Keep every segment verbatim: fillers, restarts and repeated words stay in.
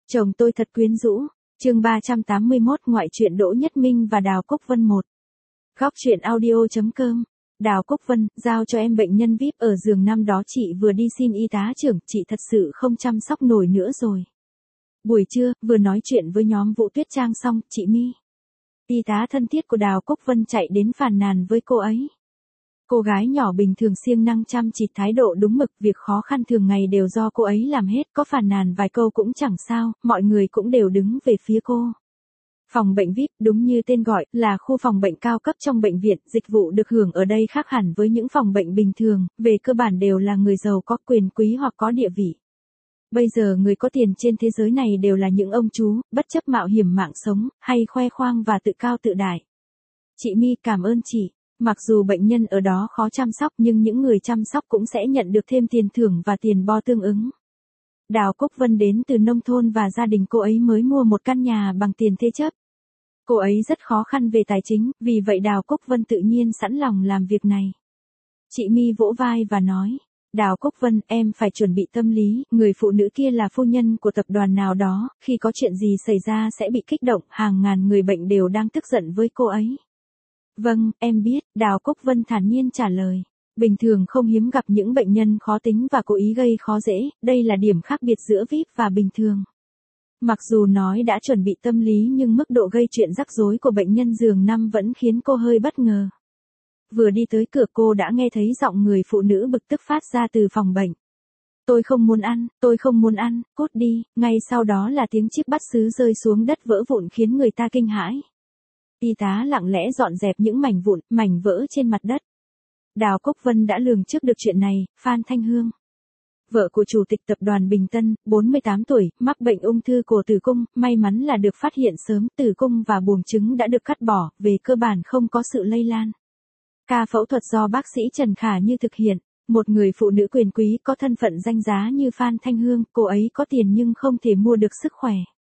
Chồng tôi thật quyến rũ. Chương ba trăm tám mươi mốt ngoại truyện Đỗ Nhất Minh và Đào Cúc Vân một. Góc truyện audio chấm com. Đào Cúc Vân, giao cho em bệnh nhân vi ai pi ở giường năm đó chị vừa đi xin y tá trưởng, chị thật sự không chăm sóc nổi nữa rồi. Buổi trưa, vừa nói chuyện với nhóm Vũ Tuyết Trang xong, chị My, y tá thân thiết của Đào Cúc Vân chạy đến phàn nàn với cô ấy. Cô gái nhỏ bình thường siêng năng chăm chỉ, thái độ đúng mực, việc khó khăn thường ngày đều do cô ấy làm hết, có phàn nàn vài câu cũng chẳng sao, mọi người cũng đều đứng về phía cô. Phòng bệnh vi ai pi, đúng như tên gọi, là khu phòng bệnh cao cấp trong bệnh viện, dịch vụ được hưởng ở đây khác hẳn với những phòng bệnh bình thường, về cơ bản đều là người giàu có quyền quý hoặc có địa vị. Bây giờ người có tiền trên thế giới này đều là những ông chú, bất chấp mạo hiểm mạng sống, hay khoe khoang và tự cao tự đại. Chị My, cảm ơn chị. Mặc dù bệnh nhân ở đó khó chăm sóc nhưng những người chăm sóc cũng sẽ nhận được thêm tiền thưởng và tiền bo tương ứng. Đào Cúc Vân đến từ nông thôn và gia đình cô ấy mới mua một căn nhà bằng tiền thế chấp. Cô ấy rất khó khăn về tài chính, vì vậy Đào Cúc Vân tự nhiên sẵn lòng làm việc này. Chị My vỗ vai và nói, Đào Cúc Vân, em phải chuẩn bị tâm lý, người phụ nữ kia là phu nhân của tập đoàn nào đó, khi có chuyện gì xảy ra sẽ bị kích động, hàng ngàn người bệnh đều đang tức giận với cô ấy. Vâng, em biết, Đào Cúc Vân thản nhiên trả lời. Bình thường không hiếm gặp những bệnh nhân khó tính và cố ý gây khó dễ, đây là điểm khác biệt giữa vi ai pi và bình thường. Mặc dù nói đã chuẩn bị tâm lý nhưng mức độ gây chuyện rắc rối của bệnh nhân giường năm vẫn khiến cô hơi bất ngờ. Vừa đi tới cửa cô đã nghe thấy giọng người phụ nữ bực tức phát ra từ phòng bệnh. Tôi không muốn ăn, tôi không muốn ăn, cút đi, ngay sau đó là tiếng chiếc bát sứ rơi xuống đất vỡ vụn khiến người ta kinh hãi. Y tá lặng lẽ dọn dẹp những mảnh vụn, mảnh vỡ trên mặt đất. Đào Cúc Vân đã lường trước được chuyện này, Phan Thanh Hương, vợ của chủ tịch tập đoàn Bình Tân, bốn mươi tám tuổi, mắc bệnh ung thư cổ tử cung, may mắn là được phát hiện sớm, tử cung và buồng trứng đã được cắt bỏ, về cơ bản không có sự lây lan. Ca phẫu thuật do bác sĩ Trần Khả Như thực hiện, một người phụ nữ quyền quý có thân phận danh giá như Phan Thanh Hương, cô ấy có tiền nhưng không thể mua được sức khỏe.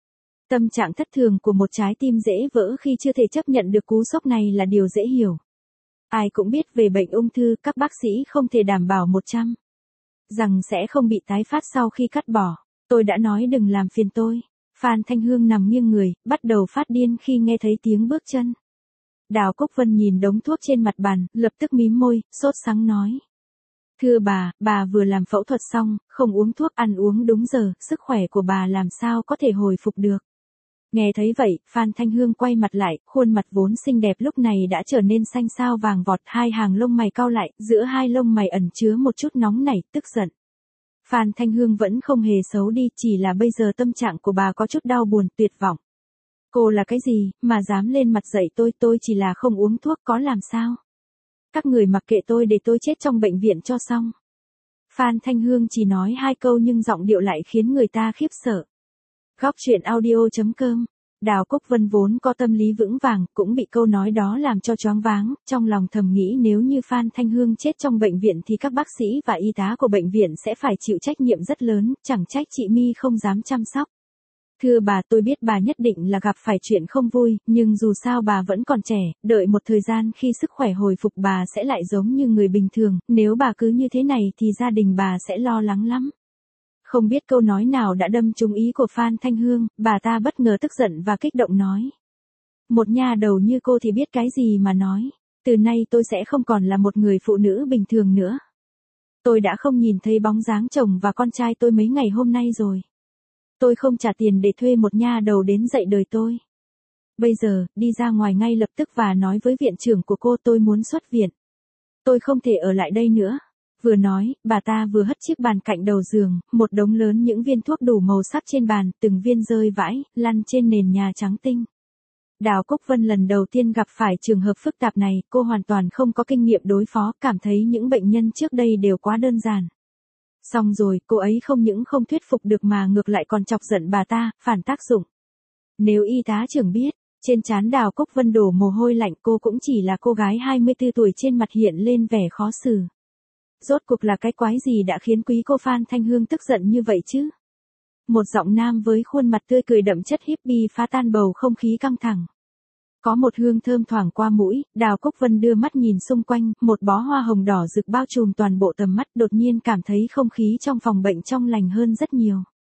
Tâm trạng thất thường của một trái tim dễ vỡ khi chưa thể chấp nhận được cú sốc này là điều dễ hiểu. Ai cũng biết về bệnh ung thư, các bác sĩ không thể đảm bảo một trăm phần trăm rằng sẽ không bị tái phát sau khi cắt bỏ. Tôi đã nói đừng làm phiền tôi. Phan Thanh Hương nằm nghiêng người, bắt đầu phát điên khi nghe thấy tiếng bước chân. Đào Cúc Vân nhìn đống thuốc trên mặt bàn, lập tức mím môi, sốt sắng nói. Thưa bà, bà vừa làm phẫu thuật xong, không uống thuốc, ăn uống đúng giờ, sức khỏe của bà làm sao có thể hồi phục được. Nghe thấy vậy, Phan Thanh Hương quay mặt lại, khuôn mặt vốn xinh đẹp lúc này đã trở nên xanh xao vàng vọt, hai hàng lông mày cau lại, giữa hai lông mày ẩn chứa một chút nóng nảy, tức giận. Phan Thanh Hương vẫn không hề xấu đi, chỉ là bây giờ tâm trạng của bà có chút đau buồn, tuyệt vọng. Cô là cái gì, mà dám lên mặt dạy tôi, tôi chỉ là không uống thuốc có làm sao. Các người mặc kệ tôi để tôi chết trong bệnh viện cho xong. Phan Thanh Hương chỉ nói hai câu nhưng giọng điệu lại khiến người ta khiếp sợ. Góc truyện audio chấm com. Đào Cúc Vân vốn có tâm lý vững vàng, cũng bị câu nói đó làm cho choáng váng, trong lòng thầm nghĩ nếu như Phan Thanh Hương chết trong bệnh viện thì các bác sĩ và y tá của bệnh viện sẽ phải chịu trách nhiệm rất lớn, chẳng trách chị My không dám chăm sóc. Thưa bà, tôi biết bà nhất định là gặp phải chuyện không vui, nhưng dù sao bà vẫn còn trẻ, đợi một thời gian khi sức khỏe hồi phục bà sẽ lại giống như người bình thường, nếu bà cứ như thế này thì gia đình bà sẽ lo lắng lắm. Không biết câu nói nào đã đâm trúng ý của Phan Thanh Hương, bà ta bất ngờ tức giận và kích động nói. Một nha đầu như cô thì biết cái gì mà nói, từ nay tôi sẽ không còn là một người phụ nữ bình thường nữa. Tôi đã không nhìn thấy bóng dáng chồng và con trai tôi mấy ngày hôm nay rồi. Tôi không trả tiền để thuê một nha đầu đến dạy đời tôi. Bây giờ, đi ra ngoài ngay lập tức và nói với viện trưởng của cô tôi muốn xuất viện. Tôi không thể ở lại đây nữa. Vừa nói, bà ta vừa hất chiếc bàn cạnh đầu giường, một đống lớn những viên thuốc đủ màu sắc trên bàn, từng viên rơi vãi, lăn trên nền nhà trắng tinh. Đào Cúc Vân lần đầu tiên gặp phải trường hợp phức tạp này, cô hoàn toàn không có kinh nghiệm đối phó, cảm thấy những bệnh nhân trước đây đều quá đơn giản. Xong rồi, cô ấy không những không thuyết phục được mà ngược lại còn chọc giận bà ta, phản tác dụng. Nếu y tá trưởng biết, trên trán Đào Cúc Vân đổ mồ hôi lạnh, cô cũng chỉ là cô gái hai mươi tư tuổi, trên mặt hiện lên vẻ khó xử. Rốt cuộc là cái quái gì đã khiến quý cô Phan Thanh Hương tức giận như vậy chứ? Một giọng nam với khuôn mặt tươi cười đậm chất hippie phá tan bầu không khí căng thẳng. Có một hương thơm thoảng qua mũi, Đào Cúc Vân đưa mắt nhìn xung quanh, một bó hoa hồng đỏ rực bao trùm toàn bộ tầm mắt, đột nhiên cảm thấy không khí trong phòng bệnh trong lành hơn rất nhiều.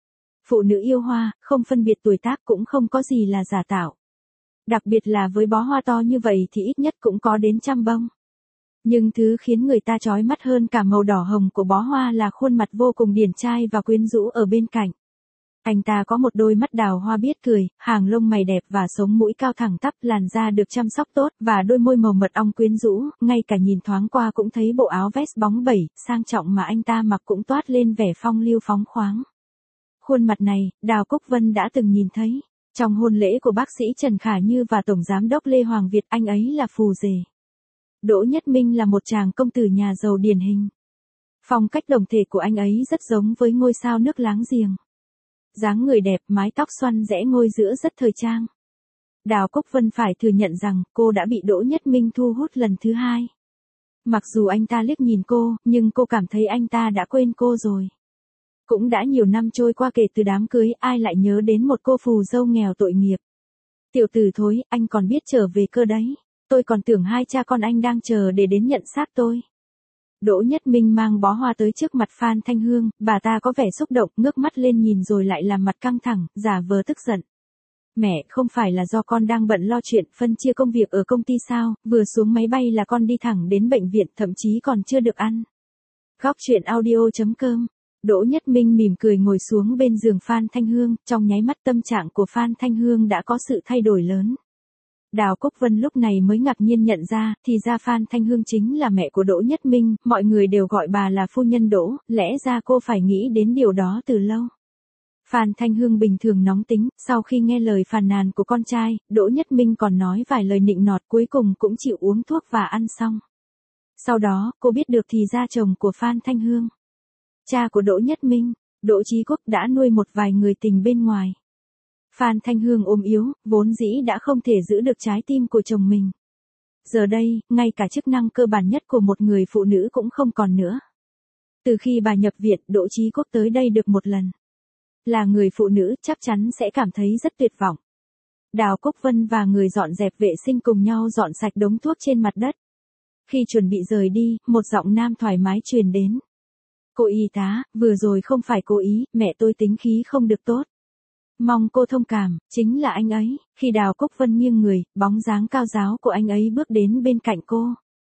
Phụ nữ yêu hoa, không phân biệt tuổi tác cũng không có gì là giả tạo. Đặc biệt là với bó hoa to như vậy thì ít nhất cũng có đến trăm bông. Nhưng thứ khiến người ta chói mắt hơn cả màu đỏ hồng của bó hoa là khuôn mặt vô cùng điển trai và quyến rũ ở bên cạnh. Anh ta có một đôi mắt đào hoa biết cười, hàng lông mày đẹp và sống mũi cao thẳng tắp, làn da được chăm sóc tốt và đôi môi màu mật ong quyến rũ, ngay cả nhìn thoáng qua cũng thấy bộ áo vest bóng bẩy, sang trọng mà anh ta mặc cũng toát lên vẻ phong lưu phóng khoáng. Khuôn mặt này, Đào Cúc Vân đã từng nhìn thấy. Trong hôn lễ của bác sĩ Trần Khả Như và Tổng Giám đốc Lê Hoàng Việt, anh ấy là phù rể. Đỗ Nhất Minh là một chàng công tử nhà giàu điển hình. Phong cách đồng thể của anh ấy rất giống với ngôi sao nước láng giềng. Dáng người đẹp, mái tóc xoăn rẽ ngôi giữa rất thời trang. Đào Cúc Vân phải thừa nhận rằng cô đã bị Đỗ Nhất Minh thu hút lần thứ hai. Mặc dù anh ta liếc nhìn cô, nhưng cô cảm thấy anh ta đã quên cô rồi. Cũng đã nhiều năm trôi qua kể từ đám cưới, ai lại nhớ đến một cô phù dâu nghèo tội nghiệp. Tiểu tử thối, anh còn biết trở về cơ đấy. Tôi còn tưởng hai cha con anh đang chờ để đến nhận xác tôi. Đỗ Nhất Minh mang bó hoa tới trước mặt Phan Thanh Hương, bà ta có vẻ xúc động, ngước mắt lên nhìn rồi lại làm mặt căng thẳng, giả vờ tức giận. Mẹ, không phải là do con đang bận lo chuyện phân chia công việc ở công ty sao, vừa xuống máy bay là con đi thẳng đến bệnh viện, thậm chí còn chưa được ăn. Góc truyện audio chấm com. Đỗ Nhất Minh mỉm cười ngồi xuống bên giường Phan Thanh Hương, trong nháy mắt tâm trạng của Phan Thanh Hương đã có sự thay đổi lớn. Đào Cúc Vân lúc này mới ngạc nhiên nhận ra, thì ra Phan Thanh Hương chính là mẹ của Đỗ Nhất Minh, mọi người đều gọi bà là phu nhân Đỗ, lẽ ra cô phải nghĩ đến điều đó từ lâu. Phan Thanh Hương bình thường nóng tính, sau khi nghe lời phàn nàn của con trai, Đỗ Nhất Minh còn nói vài lời nịnh nọt, cuối cùng cũng chịu uống thuốc và ăn xong. Sau đó, cô biết được thì ra chồng của Phan Thanh Hương, cha của Đỗ Nhất Minh, Đỗ Chí Quốc đã nuôi một vài người tình bên ngoài. Phan Thanh Hương ốm yếu, vốn dĩ đã không thể giữ được trái tim của chồng mình. Giờ đây, ngay cả chức năng cơ bản nhất của một người phụ nữ cũng không còn nữa. Từ khi bà nhập viện, Đỗ Chí Quốc tới đây được một lần. Là người phụ nữ, chắc chắn sẽ cảm thấy rất tuyệt vọng. Đào Cúc Vân và người dọn dẹp vệ sinh cùng nhau dọn sạch đống thuốc trên mặt đất. Khi chuẩn bị rời đi, một giọng nam thoải mái truyền đến. Cô y tá, vừa rồi không phải cố ý, mẹ tôi tính khí không được tốt. Mong cô thông cảm, chính là anh ấy. Khi Đào Cúc Vân nghiêng người, bóng dáng cao ráo của anh ấy bước đến bên cạnh cô.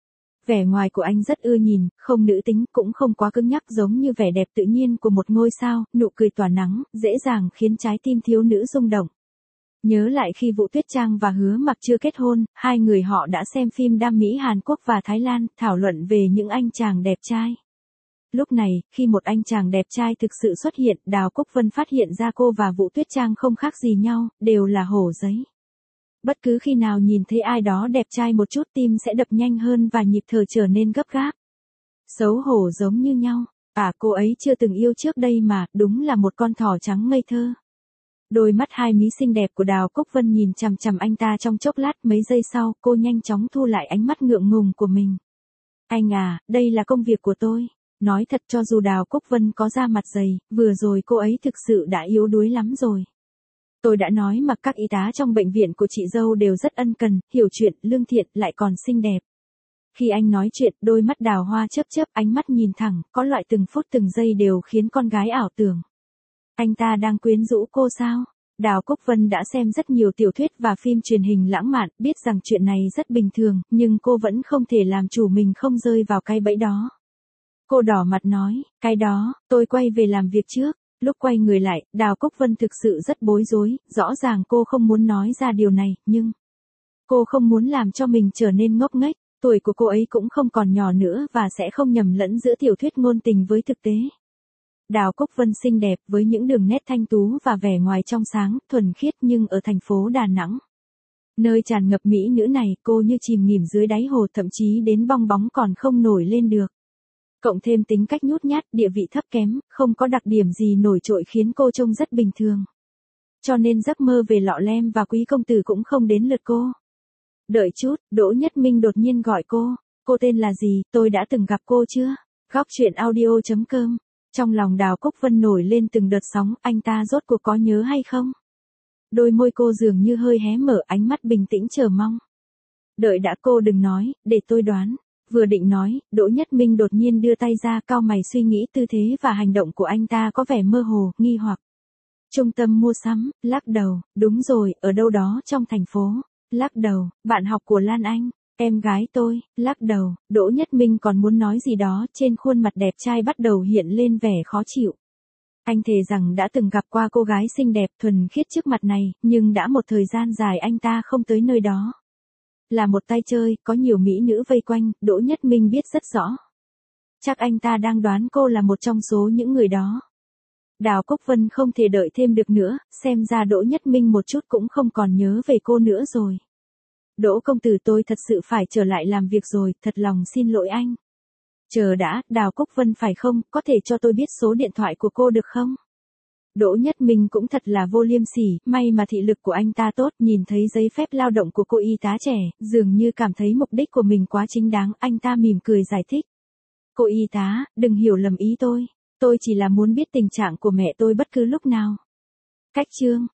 Vẻ ngoài của anh rất ưa nhìn, không nữ tính, cũng không quá cứng nhắc, giống như vẻ đẹp tự nhiên của một ngôi sao, nụ cười tỏa nắng, dễ dàng khiến trái tim thiếu nữ rung động. Nhớ lại khi Vũ Tuyết Trang và Hứa Mặc chưa kết hôn, hai người họ đã xem phim đam mỹ Hàn Quốc và Thái Lan, thảo luận về những anh chàng đẹp trai. Lúc này, khi một anh chàng đẹp trai thực sự xuất hiện, Đào Cúc Vân phát hiện ra cô và Vũ Tuyết Trang không khác gì nhau, đều là hổ giấy. Bất cứ khi nào nhìn thấy ai đó đẹp trai một chút, tim sẽ đập nhanh hơn và nhịp thở trở nên gấp gáp. Xấu hổ giống như nhau. À, cô ấy chưa từng yêu trước đây mà, đúng là một con thỏ trắng ngây thơ. Đôi mắt hai mí xinh đẹp của Đào Cúc Vân nhìn chằm chằm anh ta trong chốc lát, mấy giây sau, cô nhanh chóng thu lại ánh mắt ngượng ngùng của mình. Anh à, đây là công việc của tôi. Nói thật, cho dù Đào Cúc Vân có da mặt dày, vừa rồi cô ấy thực sự đã yếu đuối lắm rồi. Tôi đã nói mà các y tá trong bệnh viện của chị dâu đều rất ân cần, hiểu chuyện, lương thiện, lại còn xinh đẹp. Khi anh nói chuyện, đôi mắt Đào Hoa chớp chớp, ánh mắt nhìn thẳng, có loại từng phút từng giây đều khiến con gái ảo tưởng. Anh ta đang quyến rũ cô sao? Đào Cúc Vân đã xem rất nhiều tiểu thuyết và phim truyền hình lãng mạn, biết rằng chuyện này rất bình thường, nhưng cô vẫn không thể làm chủ mình không rơi vào cái bẫy đó. Cô đỏ mặt nói, cái đó, tôi quay về làm việc trước. Lúc quay người lại, Đào Cúc Vân thực sự rất bối rối, rõ ràng cô không muốn nói ra điều này, nhưng cô không muốn làm cho mình trở nên ngốc nghếch, tuổi của cô ấy cũng không còn nhỏ nữa và sẽ không nhầm lẫn giữa tiểu thuyết ngôn tình với thực tế. Đào Cúc Vân xinh đẹp với những đường nét thanh tú và vẻ ngoài trong sáng, thuần khiết, nhưng ở thành phố Đà Nẵng, nơi tràn ngập mỹ nữ này, cô như chìm nghỉm dưới đáy hồ, thậm chí đến bong bóng còn không nổi lên được. Cộng thêm tính cách nhút nhát, địa vị thấp kém, không có đặc điểm gì nổi trội khiến cô trông rất bình thường. Cho nên giấc mơ về lọ lem và quý công tử cũng không đến lượt cô. Đợi chút, Đỗ Nhất Minh đột nhiên gọi cô. Cô tên là gì, tôi đã từng gặp cô chưa? Góc truyện audio chấm com. Trong lòng Đào Cúc Vân nổi lên từng đợt sóng, anh ta rốt cuộc có nhớ hay không? Đôi môi cô dường như hơi hé mở, ánh mắt bình tĩnh chờ mong. Đợi đã, cô đừng nói, để tôi đoán. Vừa định nói, Đỗ Nhất Minh đột nhiên đưa tay ra, cau mày suy nghĩ tư thế và hành động của anh ta có vẻ mơ hồ, nghi hoặc. Trung tâm mua sắm, lắc đầu, đúng rồi, ở đâu đó trong thành phố. Lắc đầu, bạn học của Lan Anh, em gái tôi, lắc đầu, Đỗ Nhất Minh còn muốn nói gì đó, trên khuôn mặt đẹp trai bắt đầu hiện lên vẻ khó chịu. Anh thề rằng đã từng gặp qua cô gái xinh đẹp thuần khiết trước mặt này, nhưng đã một thời gian dài anh ta không tới nơi đó. Là một tay chơi, có nhiều mỹ nữ vây quanh, Đỗ Nhất Minh biết rất rõ. Chắc anh ta đang đoán cô là một trong số những người đó. Đào Cúc Vân không thể đợi thêm được nữa, xem ra Đỗ Nhất Minh một chút cũng không còn nhớ về cô nữa rồi. Đỗ công tử, tôi thật sự phải trở lại làm việc rồi, thật lòng xin lỗi anh. Chờ đã, Đào Cúc Vân phải không, có thể cho tôi biết số điện thoại của cô được không? Đỗ Nhất Minh cũng thật là vô liêm sỉ, may mà thị lực của anh ta tốt, nhìn thấy giấy phép lao động của cô y tá trẻ, dường như cảm thấy mục đích của mình quá chính đáng, anh ta mỉm cười giải thích. Cô y tá, đừng hiểu lầm ý tôi, tôi chỉ là muốn biết tình trạng của mẹ tôi bất cứ lúc nào. Cách chương